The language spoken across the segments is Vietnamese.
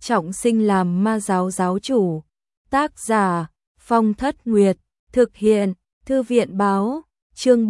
trọng sinh làm ma giáo giáo chủ. Tác giả Phong Thất Nguyệt. Thực hiện Thư viện báo. Chương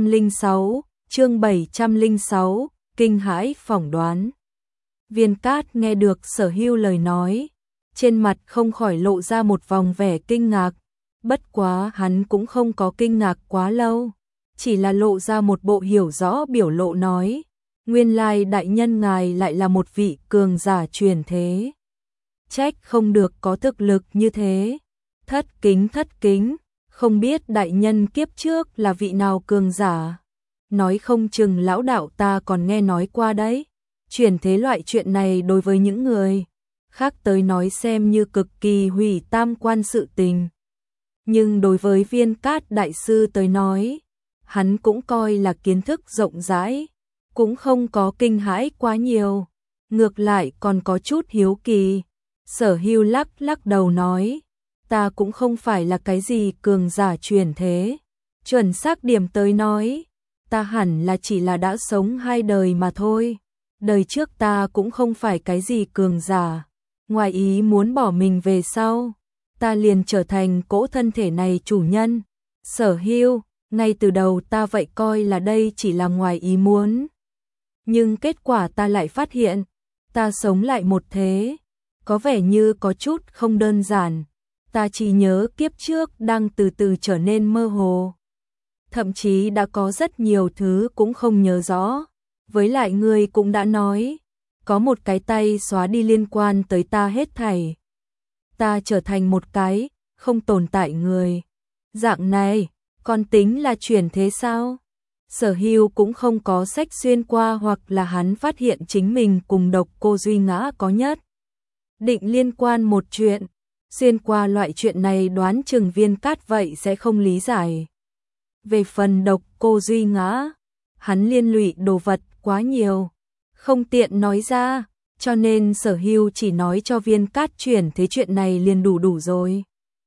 706, kinh hãi phỏng đoán. Viên Cát nghe được Sở Hưu lời nói, trên mặt không khỏi lộ ra một vòng vẻ kinh ngạc, bất quá hắn cũng không có kinh ngạc quá lâu, chỉ là lộ ra một bộ hiểu rõ biểu lộ nói, nguyên lai đại nhân ngài lại là một vị cường giả truyền thế. Trách không được có thực lực như thế. Thất kính, không biết đại nhân kiếp trước là vị nào cường giả. Nói không chừng lão đạo ta còn nghe nói qua đấy. Truyền thế loại chuyện này đối với những người khác tới nói xem như cực kỳ hủy tam quan sự tình. Nhưng đối với Viên Cát đại sư tới nói, hắn cũng coi là kiến thức rộng rãi, cũng không có kinh hãi quá nhiều, ngược lại còn có chút hiếu kỳ. Sở Hưu lắc đầu nói, ta cũng không phải là cái gì cường giả truyền thế, chuẩn xác điểm tới nói, ta hẳn là chỉ là đã sống 2 đời mà thôi. Đời trước ta cũng không phải cái gì cường giả, ngoài ý muốn bỏ mình về sau, ta liền trở thành cỗ thân thể này chủ nhân. Sở Hưu, ngay từ đầu ta vậy coi là đây chỉ là ngoài ý muốn. Nhưng kết quả ta lại phát hiện, ta sống lại một thế, có vẻ như có chút không đơn giản. Ta chỉ nhớ kiếp trước đang từ từ trở nên mơ hồ. Thậm chí đã có rất nhiều thứ cũng không nhớ rõ. Với lại ngươi cũng đã nói, có một cái tay xóa đi liên quan tới ta hết thảy. Ta trở thành một cái không tồn tại người. Dạng này, còn tính là chuyển thế sao? Sở Hưu cũng không có sách xuyên qua hoặc là hắn phát hiện chính mình cùng Độc Cô Duy Ngã có nhất định liên quan một chuyện. Xuyên qua loại chuyện này đoán chừng Viên Cát vậy sẽ không lý giải. Về phần Độc Cô Duy Ngã, hắn liên lụy đồ vật quá nhiều, không tiện nói ra, cho nên Sở Hưu chỉ nói cho Viên Cát chuyển thế chuyện này liền đủ rồi.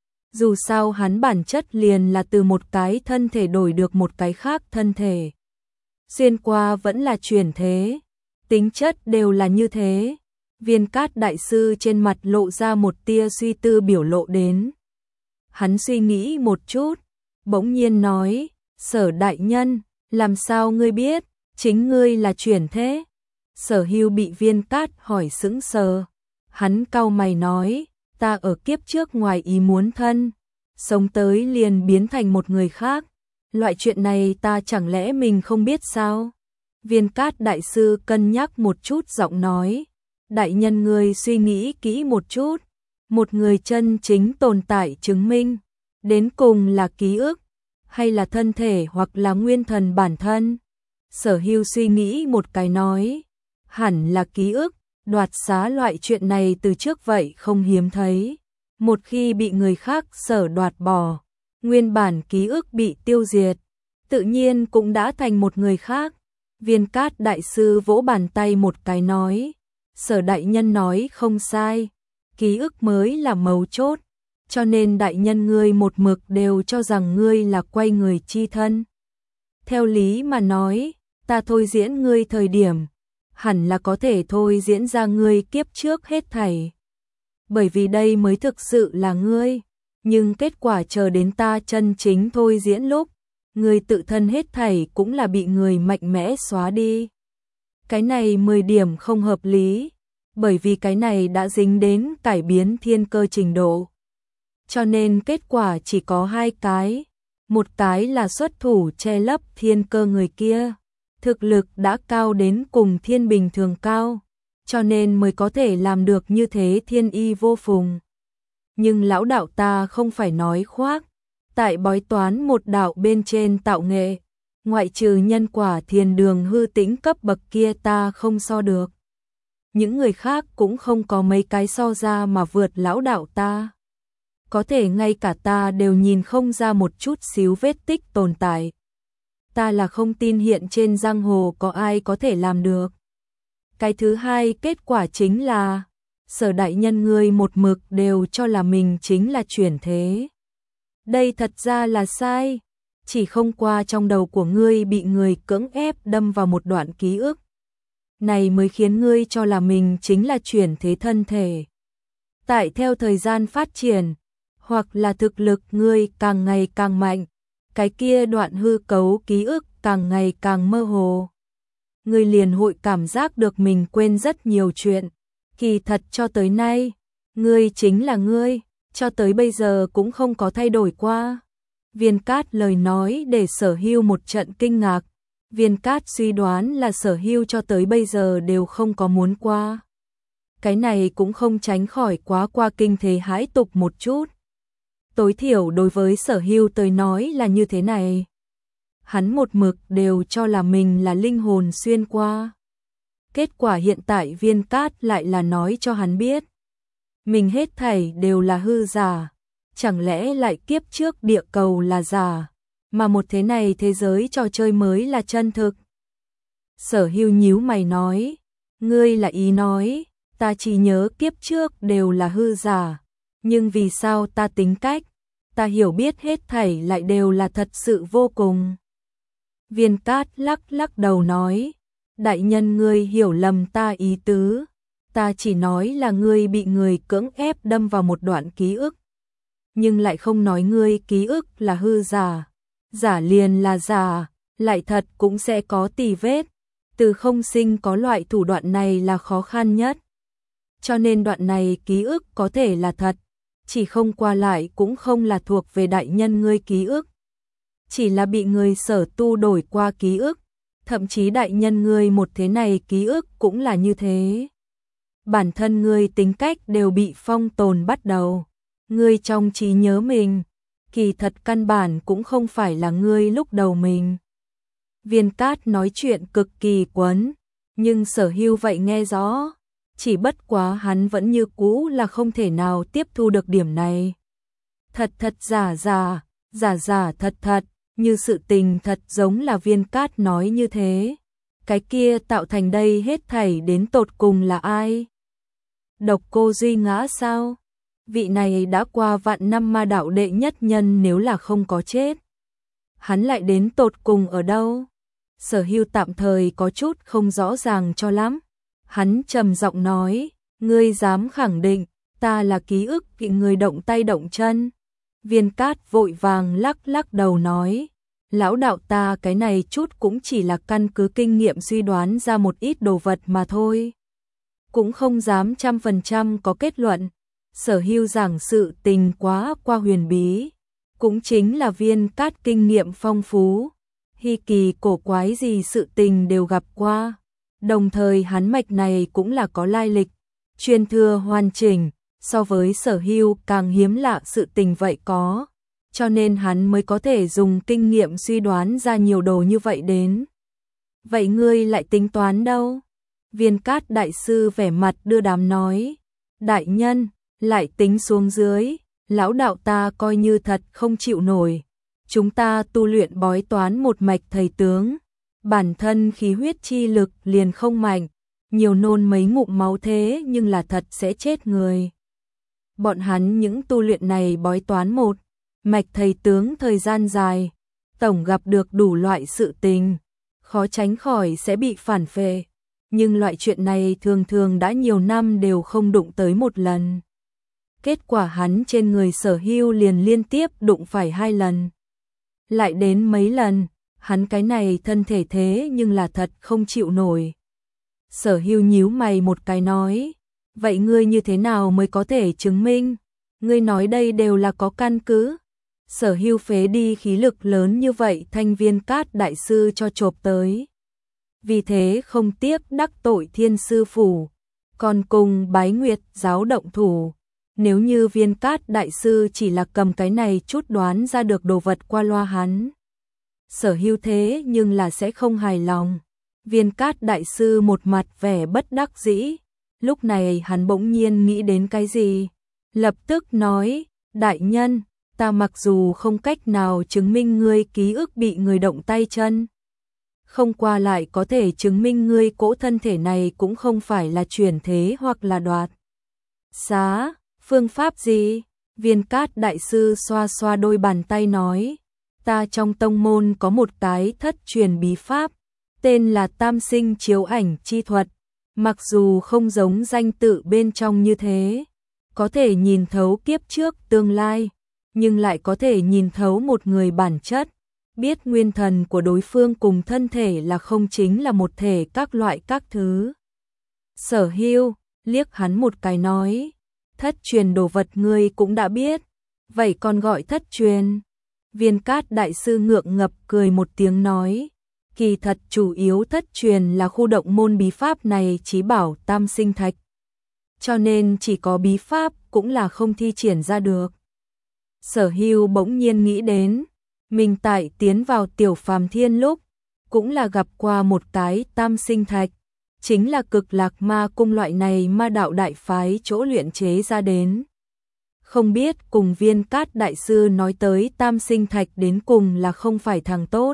Dù sao hắn bản chất liền là từ một cái thân thể đổi được một cái khác thân thể. Xuyên qua vẫn là chuyển thế, tính chất đều là như thế. Viên Cát đại sư trên mặt lộ ra một tia suy tư biểu lộ đến. Hắn suy nghĩ một chút, bỗng nhiên nói, Sở đại nhân, làm sao ngươi biết, chính ngươi là chuyển thế? Sở Hưu bị Viên Cát hỏi sững sờ. Hắn cau mày nói, ta ở kiếp trước ngoài ý muốn thân, sống tới liền biến thành một người khác. Loại chuyện này ta chẳng lẽ mình không biết sao? Viên Cát đại sư cân nhắc một chút giọng nói, đại nhân ngươi suy nghĩ kỹ một chút, một người chân chính tồn tại chứng minh, đến cùng là ký ức, hay là thân thể hoặc là nguyên thần bản thân? Sở Hưu suy nghĩ một cái nói, hẳn là ký ức, đoạt xá loại chuyện này từ trước vậy không hiếm thấy. Một khi bị người khác sở đoạt bỏ, nguyên bản ký ức bị tiêu diệt, tự nhiên cũng đã thành một người khác. Viên Cát đại sư vỗ bàn tay một cái nói, Sở đại nhân nói không sai, ký ức mới là mấu chốt, cho nên đại nhân ngươi một mực đều cho rằng ngươi là quay người chi thân. Theo lý mà nói, ta thôi diễn ngươi thời điểm, hẳn là có thể thôi diễn ra ngươi kiếp trước hết thảy. Bởi vì đây mới thực sự là ngươi, nhưng kết quả chờ đến ta chân chính thôi diễn lúc, ngươi tự thân hết thảy cũng là bị người mạnh mẽ xóa đi. Cái này 10 điểm không hợp lý, bởi vì cái này đã dính đến cải biến thiên cơ trình độ. Cho nên kết quả chỉ có 2 cái, một cái là xuất thủ che lấp thiên cơ người kia, thực lực đã cao đến cùng thiên bình thường cao, cho nên mới có thể làm được như thế thiên y vô phùng. Nhưng lão đạo ta không phải nói khoác, tại bói toán một đạo bên trên tạo nghệ, ngoại trừ nhân quả thiền đường hư tĩnh cấp bậc kia ta không so được. Những người khác cũng không có mấy cái so ra mà vượt lão đạo ta. Có thể ngay cả ta đều nhìn không ra một chút xíu vết tích tồn tại. Ta là không tin hiện trên giang hồ có ai có thể làm được. Cái thứ hai kết quả chính là, Sở đại nhân ngươi một mực đều cho là mình chính là chuyển thế. Đây thật ra là sai, chỉ không qua trong đầu của ngươi bị người cưỡng ép đâm vào một đoạn ký ức. Này mới khiến ngươi cho là mình chính là chuyển thế thân thể, tại theo thời gian phát triển, hoặc là thực lực ngươi càng ngày càng mạnh, cái kia đoạn hư cấu ký ức càng ngày càng mơ hồ. Ngươi liền hội cảm giác được mình quên rất nhiều chuyện. Kỳ thật cho tới nay, ngươi chính là ngươi, cho tới bây giờ cũng không có thay đổi qua. Viên Cát lời nói để Sở Hưu một trận kinh ngạc. Viên Cát suy đoán là Sở Hưu cho tới bây giờ đều không có muốn qua. Cái này cũng không tránh khỏi quá qua kinh thế hãi tục một chút. Tối thiểu đối với Sở Hưu tới nói là như thế này. Hắn một mực đều cho là mình là linh hồn xuyên qua. Kết quả hiện tại Viên Cát lại là nói cho hắn biết. Mình hết thảy đều là hư giả. Chẳng lẽ lại kiếp trước địa cầu là giả, mà một thế này thế giới trò chơi mới là chân thực. Sở Hưu nhíu mày nói, ngươi là ý nói, ta chỉ nhớ kiếp trước đều là hư giả, nhưng vì sao ta tính cách, ta hiểu biết hết thảy lại đều là thật sự vô cùng. Viên Cát lắc lắc đầu nói, đại nhân ngươi hiểu lầm ta ý tứ, ta chỉ nói là ngươi bị người cưỡng ép đâm vào một đoạn ký ức. Nhưng lại không nói ngươi ký ức là hư giả, giả liền là giả, lại thật cũng sẽ có tì vết, từ không sinh có loại thủ đoạn này là khó khăn nhất. Cho nên đoạn này ký ức có thể là thật, chỉ không qua lại cũng không là thuộc về đại nhân ngươi ký ức. Chỉ là bị người Sở tu đổi qua ký ức, thậm chí đại nhân ngươi một thế này ký ức cũng là như thế. Bản thân ngươi tính cách đều bị phong tồn bắt đầu. Ngươi trong trí nhớ mình, kỳ thật căn bản cũng không phải là ngươi lúc đầu mình. Viên Cát nói chuyện cực kỳ quấn, nhưng Sở Hưu vậy nghe rõ, chỉ bất quá hắn vẫn như cũ là không thể nào tiếp thu được điểm này. Thật thật giả giả, giả giả thật thật, như sự tình thật giống là Viên Cát nói như thế. Cái kia tạo thành đây hết thảy đến tột cùng là ai? Độc Cô Duy Ngã sao? Vị này đã qua vạn năm ma đạo đệ nhất nhân nếu là không có chết. Hắn lại đến tột cùng ở đâu? Sở Hưu tạm thời có chút không rõ ràng cho lắm. Hắn trầm giọng nói, ngươi dám khẳng định, ta là ký ức bị người động tay động chân. Viên Cát vội vàng lắc lắc đầu nói, lão đạo ta cái này chút cũng chỉ là căn cứ kinh nghiệm suy đoán ra một ít đồ vật mà thôi. Cũng không dám 100% có kết luận. Sở Hưu giảng sự tình quá qua huyền bí, cũng chính là Viên Cát kinh nghiệm phong phú, hy kỳ cổ quái gì sự tình đều gặp qua, đồng thời hắn mạch này cũng là có lai lịch, truyền thừa hoàn chỉnh, so với Sở Hưu càng hiếm lạ sự tình vậy có, cho nên hắn mới có thể dùng kinh nghiệm suy đoán ra nhiều đồ như vậy đến. Vậy ngươi lại tính toán đâu? Viên Cát đại sư vẻ mặt đưa đám nói, đại nhân, lại tính xuống dưới, lão đạo ta coi như thật không chịu nổi. Chúng ta tu luyện bói toán một mạch thầy tướng, bản thân khí huyết chi lực liền không mạnh, nhiều nôn mấy ngụm máu thế nhưng là thật sẽ chết người. Bọn hắn những tu luyện này bói toán một mạch thầy tướng thời gian dài, tổng gặp được đủ loại sự tình, khó tránh khỏi sẽ bị phản phệ. Nhưng loại chuyện này thường thường đã nhiều năm đều không đụng tới một lần. Kết quả hắn trên người Sở Hưu liền liên tiếp đụng phải 2 lần. Lại đến mấy lần, hắn cái này thân thể thế nhưng là thật không chịu nổi. Sở Hưu nhíu mày một cái nói, vậy ngươi như thế nào mới có thể chứng minh? Ngươi nói đây đều là có căn cứ. Sở Hưu phế đi khí lực lớn như vậy thanh Viên Cát đại sư cho chộp tới. Vì thế không tiếc đắc tội Thiên Sư Phủ, còn cùng Bái Nguyệt giáo động thủ. Nếu như Viên Cát đại sư chỉ là cầm cái này chút đoán ra được đồ vật qua loa hắn, Sở Hưu thế nhưng là sẽ không hài lòng. Viên Cát đại sư một mặt vẻ bất đắc dĩ, lúc này hắn bỗng nhiên nghĩ đến cái gì, lập tức nói, đại nhân, ta mặc dù không cách nào chứng minh ngươi ký ức bị người động tay chân, không qua lại có thể chứng minh ngươi cỗ thân thể này cũng không phải là chuyển thế hoặc là đoạt xá. Phương pháp gì? Viên Cát đại sư xoa xoa đôi bàn tay nói, ta trong tông môn có một cái thất truyền bí pháp, tên là Tam Sinh Chiếu Ảnh Chi Thuật, mặc dù không giống danh tự bên trong như thế, có thể nhìn thấu kiếp trước tương lai, nhưng lại có thể nhìn thấu một người bản chất, biết nguyên thần của đối phương cùng thân thể là không chính là một thể các loại các thứ. Sở Hưu liếc hắn một cái nói, thất truyền đồ vật ngươi cũng đã biết, vậy còn gọi thất truyền. Viên Cát đại sư ngượng ngập cười một tiếng nói, kỳ thật chủ yếu thất truyền là khu động môn bí pháp này chí bảo tam sinh thạch. Cho nên chỉ có bí pháp cũng là không thi triển ra được. Sở Hưu bỗng nhiên nghĩ đến, mình tại tiến vào Tiểu Phàm Thiên lúc, cũng là gặp qua một cái tam sinh thạch, chính là Cực Lạc Ma Cung loại này ma đạo đại phái chỗ luyện chế ra đến. Không biết cùng Viên Cát đại sư nói tới tam sinh thạch đến cùng là không phải thằng tốt.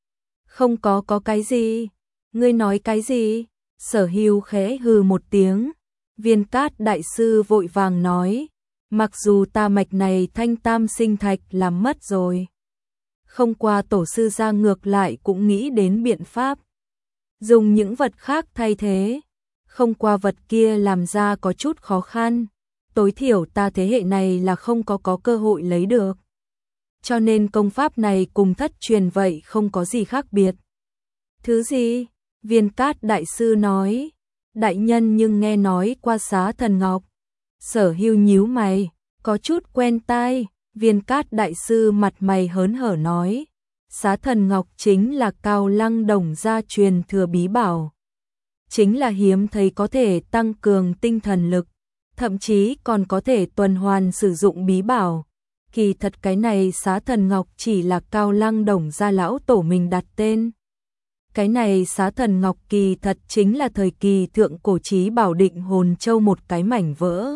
Không có cái gì, ngươi nói cái gì? Sở Hưu khẽ hừ một tiếng. Viên Cát đại sư vội vàng nói, mặc dù ta mạch này thanh tam sinh thạch làm mất rồi. Không qua tổ sư ra ngược lại cũng nghĩ đến biện pháp. Dùng những vật khác thay thế. Không qua vật kia làm ra có chút khó khăn. Tối thiểu ta thế hệ này là không có cơ hội lấy được. Cho nên công pháp này cùng thất truyền vậy không có gì khác biệt. Thứ gì? Viên Cát đại sư nói. Đại nhân nhưng nghe nói qua Xá Thần Ngọc. Sở Hưu nhíu mày, có chút quen tai. Viên Cát đại sư mặt mày hớn hở nói, Xá Thần Ngọc chính là Cao Lăng Đồng gia truyền thừa bí bảo. Chính là hiếm thấy có thể tăng cường tinh thần lực, thậm chí còn có thể tuần hoàn sử dụng bí bảo. Kỳ thật cái này Xá Thần Ngọc chỉ là Cao Lăng Đồng gia lão tổ mình đặt tên. Cái này Xá Thần Ngọc kỳ thật chính là thời kỳ thượng cổ chí bảo Định Hồn Châu một cái mảnh vỡ.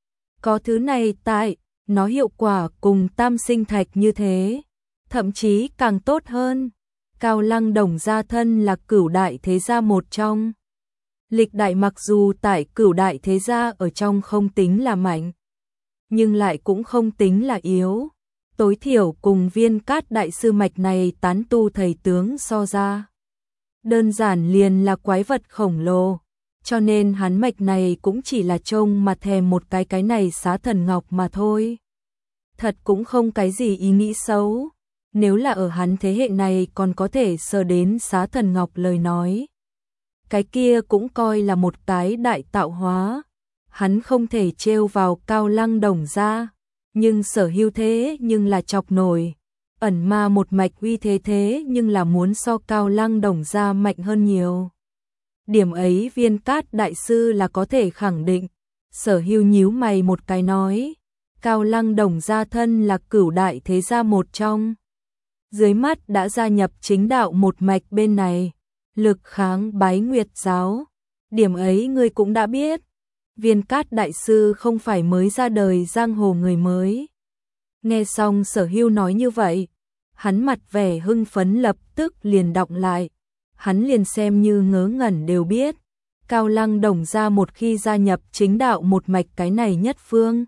Có thứ này tại, nó hiệu quả cùng tam sinh thạch như thế, thậm chí càng tốt hơn. Cao Lăng Đồng gia thân là cửu đại thế gia một trong. Lịch đại mặc dù tại cửu đại thế gia ở trong không tính là mạnh, nhưng lại cũng không tính là yếu. Tối thiểu cùng Viên Cát đại sư mạch này tán tu thầy tướng so ra. Đơn giản liền là quái vật khổng lồ, cho nên hắn mạch này cũng chỉ là trông mà thèm một cái này Xá Thần Ngọc mà thôi. Thật cũng không cái gì ý nghĩ xấu, nếu là ở hắn thế hệ này còn có thể sờ đến Xá Thần Ngọc lời nói. Cái kia cũng coi là một cái đại tạo hóa, hắn không thể trêu vào Cao Lăng Đồng gia, nhưng Sở Hưu thế nhưng là chọc nổi. Ẩn ma một mạch uy thế nhưng là muốn so Cao Lăng Đồng gia mạnh hơn nhiều. Điểm ấy Viên Cát đại sư là có thể khẳng định. Sở Hưu nhíu mày một cái nói, Cao Lăng Đồng gia thân là cửu đại thế gia một trong. Dưới mắt đã gia nhập chính đạo một mạch bên này, lực kháng Bái Nguyệt giáo. Điểm ấy ngươi cũng đã biết. Viên Cát đại sư không phải mới ra đời giang hồ người mới. Nghe xong Sở Hưu nói như vậy, hắn mặt vẻ hưng phấn lập tức liền đọng lại. Hắn liền xem như ngớ ngẩn đều biết. Cao Lăng Đồng gia một khi gia nhập chính đạo một mạch cái này nhất phương,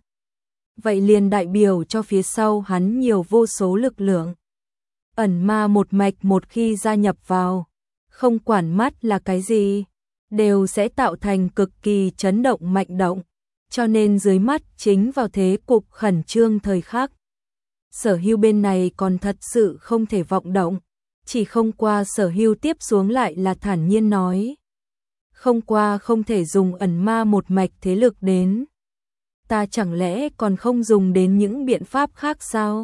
vậy liền đại biểu cho phía sau hắn nhiều vô số lực lượng. Ẩn ma một mạch một khi gia nhập vào, không quản mắt là cái gì, đều sẽ tạo thành cực kỳ chấn động mạnh động, cho nên dưới mắt chính vào thế cục khẩn trương thời khắc. Sở Hưu bên này còn thật sự không thể vọng động, chỉ không qua Sở Hưu tiếp xuống lại là thản nhiên nói. Không qua không thể dùng ẩn ma một mạch thế lực đến. Ta chẳng lẽ còn không dùng đến những biện pháp khác sao?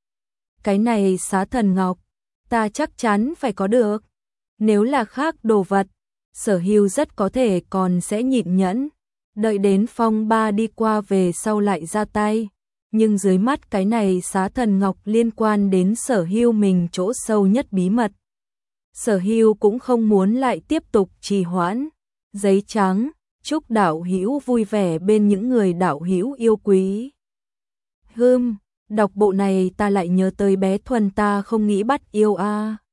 Cái này Xá Thần Ngọc, ta chắc chắn phải có được. Nếu là khác đồ vật, Sở Hưu rất có thể còn sẽ nhịn nhẫn, đợi đến phong ba đi qua về sau lại ra tay. Nhưng dưới mắt cái này Xá Thần Ngọc liên quan đến Sở Hưu mình chỗ sâu nhất bí mật. Sở Hưu cũng không muốn lại tiếp tục trì hoãn. Giấy trắng, chúc đạo hữu vui vẻ bên những người đạo hữu yêu quý. Đọc bộ này ta lại nhớ tới bé Thuần ta không nghĩ bắt yêu a.